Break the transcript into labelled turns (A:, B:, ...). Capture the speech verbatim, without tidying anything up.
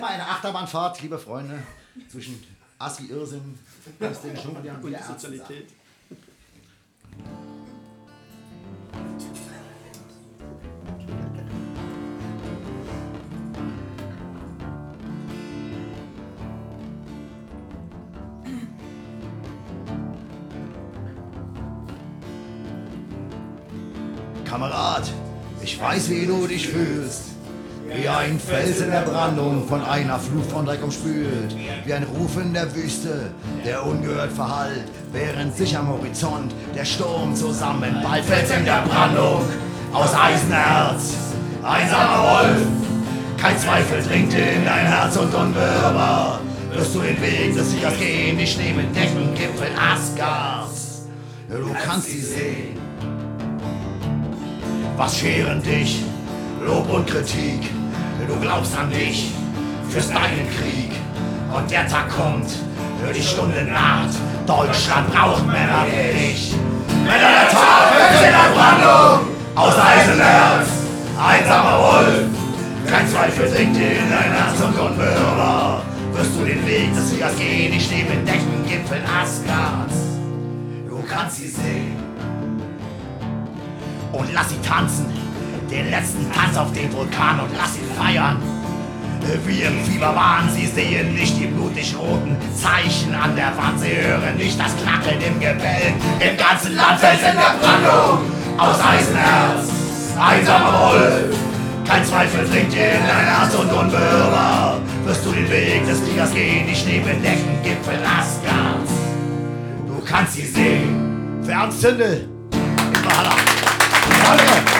A: Eine Achterbahnfahrt, liebe Freunde, zwischen Assi, Irrsinn, den Schnuckern und der Sozialität. Kamerad, ich weiß, wie du dich fühlst. Wie ein Fels in der Brandung, von einer Flut von Dreck umspült. Wie ein Ruf in der Wüste, der ungehört verhallt, während sich am Horizont der Sturm zusammenballt. Fels in der Brandung, aus Eisenerz, einsamer Wolf. Kein Zweifel dringt in dein Herz und unbeirrbar wirst du den Weg des Siegers gehen, die Schnee mit Deckengipfel Asgards. Du kannst sie sehen. Was scheren dich? Lob und Kritik. Du glaubst an dich, führst deinen Krieg. Und der Tag kommt, die Stunde naht. Deutschland braucht Männer wie dich. Männer der Tat, Fels in der Brandung, aus Eisenerz, einsamer Wolf. Kein Zweifel dringt in dein Herz und unbeirrbar wirst du den Weg des Siegers gehen. Ich stehe mit Deckengipfeln Asgards. Du kannst sie sehen. Und lass sie tanzen, den letzten Tanz auf den Vulkan, und lass sie feiern. Wie im Fieberwahn, sie sehen nicht die blutig roten Zeichen an der Wand, sie hören nicht das Knackeln im Gebälk. Im ganzen Land Fels in der Brandung, aus Eisenerz, einsamer Wolf. Kein Zweifel dringt dir in dein Herz und unbeirrbar wirst du den Weg des Kriegers gehen, die schneebedeckten Gipfel Asgards. Du kannst sie sehen. Für Ernst Zindel in Valhalla. Danke.